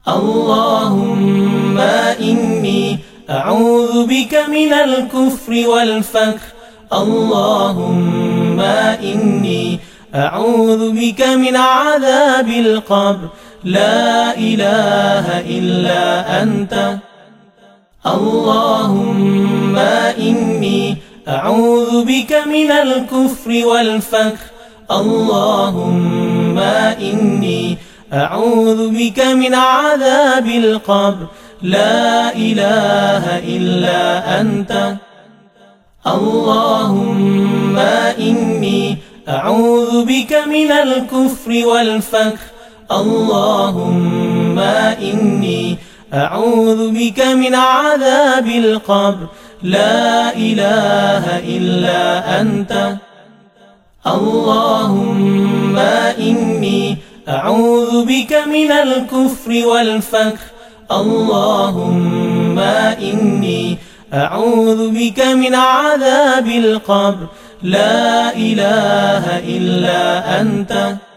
اللهم إني أعوذ بك من الكفر والفقر. اللهم إني أعوذ بك من عذاب القبر. لا إله إلا أنت. اللهم إني أعوذ بك من الكفر والفقر. اللهم إني أعوذ بك من عذاب القبر. لا إله إلا أنت. اللهم إني أعوذ بك من الكفر والفقر. اللهم إني أعوذ بك من عذاب القبر. لا إله إلا أنت. اللهم إني أعوذ بك من الكفر والفقر. اللهم إني أعوذ بك من عذاب القبر. لا إله إلا أنت.